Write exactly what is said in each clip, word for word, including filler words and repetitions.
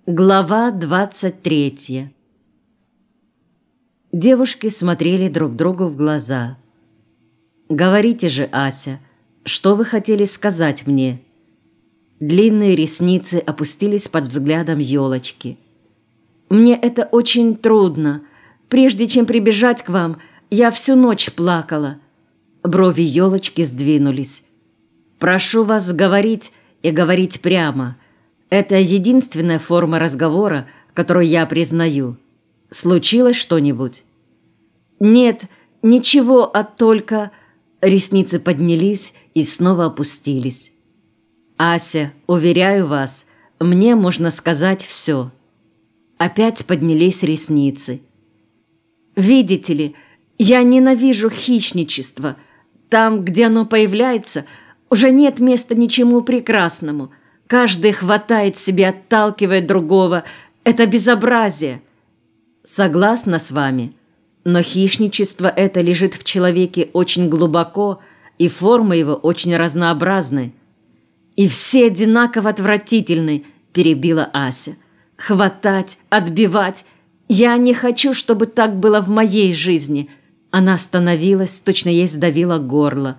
Глава двадцать третья. Девушки смотрели друг другу в глаза. «Говорите же, Ася, что вы хотели сказать мне?» Длинные ресницы опустились под взглядом елочки. «Мне это очень трудно. Прежде чем прибежать к вам, я всю ночь плакала». Брови елочки сдвинулись. «Прошу вас говорить и говорить прямо. Это единственная форма разговора, которую я признаю. Случилось что-нибудь?» «Нет, ничего, а только...» Ресницы поднялись и снова опустились. «Ася, уверяю вас, мне можно сказать все». Опять поднялись ресницы. «Видите ли, я ненавижу хищничество. Там, где оно появляется, уже нет места ничему прекрасному. Каждый хватает себе, отталкивает другого. Это безобразие». «Согласна с вами, но хищничество это лежит в человеке очень глубоко, и формы его очень разнообразны». «И все одинаково отвратительны», – перебила Ася. «Хватать, отбивать. Я не хочу, чтобы так было в моей жизни». Она остановилась, точно ей сдавило горло.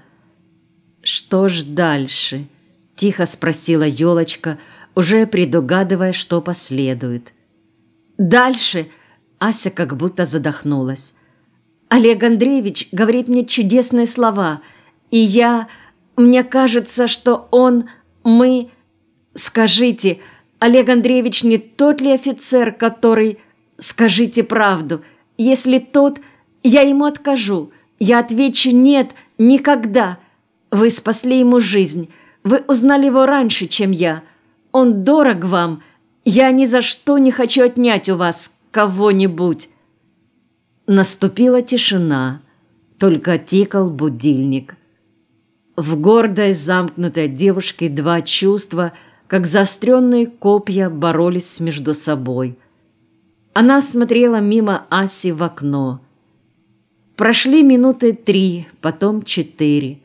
«Что ж дальше?» – тихо спросила елочка, уже предугадывая, что последует. «Дальше?» – Ася как будто задохнулась. «Олег Андреевич говорит мне чудесные слова, и я... Мне кажется, что он... Мы... Скажите, Олег Андреевич не тот ли офицер, который... Скажите правду. Если тот, я ему откажу. Я отвечу «нет, никогда». Вы спасли ему жизнь. Вы узнали его раньше, чем я. Он дорог вам. Я ни за что не хочу отнять у вас кого-нибудь». Наступила тишина. Только тикал будильник. В гордой, замкнутой девушке два чувства, как заостренные копья, боролись между собой. Она смотрела мимо Аси в окно. Прошли минуты три, потом четыре.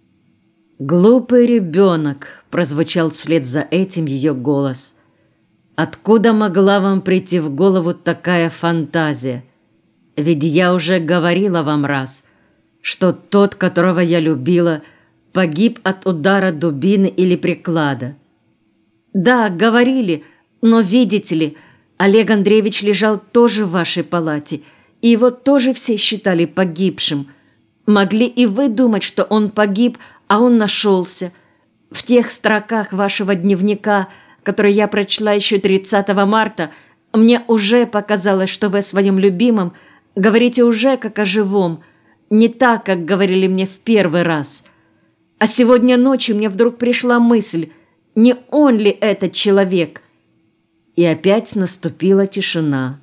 «Глупый ребенок», – прозвучал вслед за этим ее голос. «Откуда могла вам прийти в голову такая фантазия? Ведь я уже говорила вам раз, что тот, которого я любила, погиб от удара дубины или приклада». «Да, говорили, но видите ли, Олег Андреевич лежал тоже в вашей палате, и его тоже все считали погибшим. Могли и вы думать, что он погиб, а он нашелся. В тех строках вашего дневника, которые я прочла еще тридцатого марта, мне уже показалось, что вы о своем любимом говорите уже как о живом, не так, как говорили мне в первый раз. А сегодня ночью мне вдруг пришла мысль, не он ли этот человек?» И опять наступила тишина.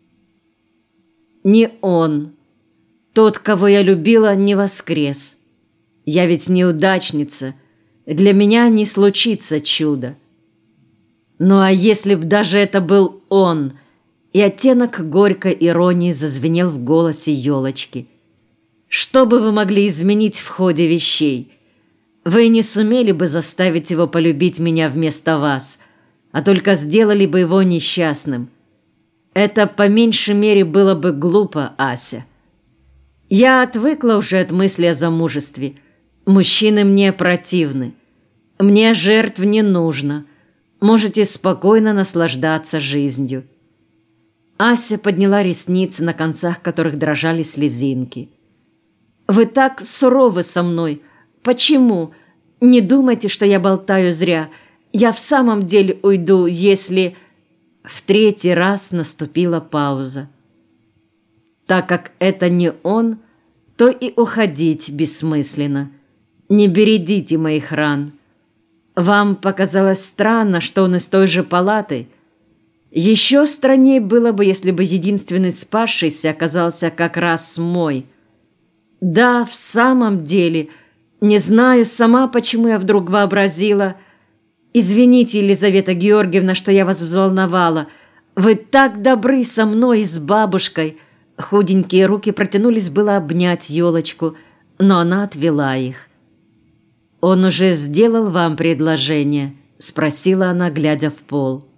«Не он. Тот, кого я любила, не воскрес. Я ведь неудачница. Для меня не случится чудо. Ну а если б даже это был он?» И оттенок горькой иронии зазвенел в голосе елочки. «Что бы вы могли изменить в ходе вещей? Вы не сумели бы заставить его полюбить меня вместо вас, а только сделали бы его несчастным. Это по меньшей мере было бы глупо, Ася. Я отвыкла уже от мысли о замужестве. Мужчины мне противны. Мне жертв не нужно. Можете спокойно наслаждаться жизнью». Ася подняла ресницы, на концах которых дрожали слезинки. «Вы так суровы со мной. Почему? Не думайте, что я болтаю зря. Я в самом деле уйду, если...» В третий раз наступила пауза. «Так как это не он, то и уходить бессмысленно. Не бередите моих ран. Вам показалось странно, что он из той же палаты. Еще страннее было бы, если бы единственный спасшийся оказался как раз мой. Да, в самом деле, не знаю сама, почему я вдруг вообразила... Извините, Елизавета Георгиевна, что я вас взволновала. Вы так добры со мной и с бабушкой». Худенькие руки протянулись было обнять елочку, но она отвела их. «Он уже сделал вам предложение?» – спросила она, глядя в пол.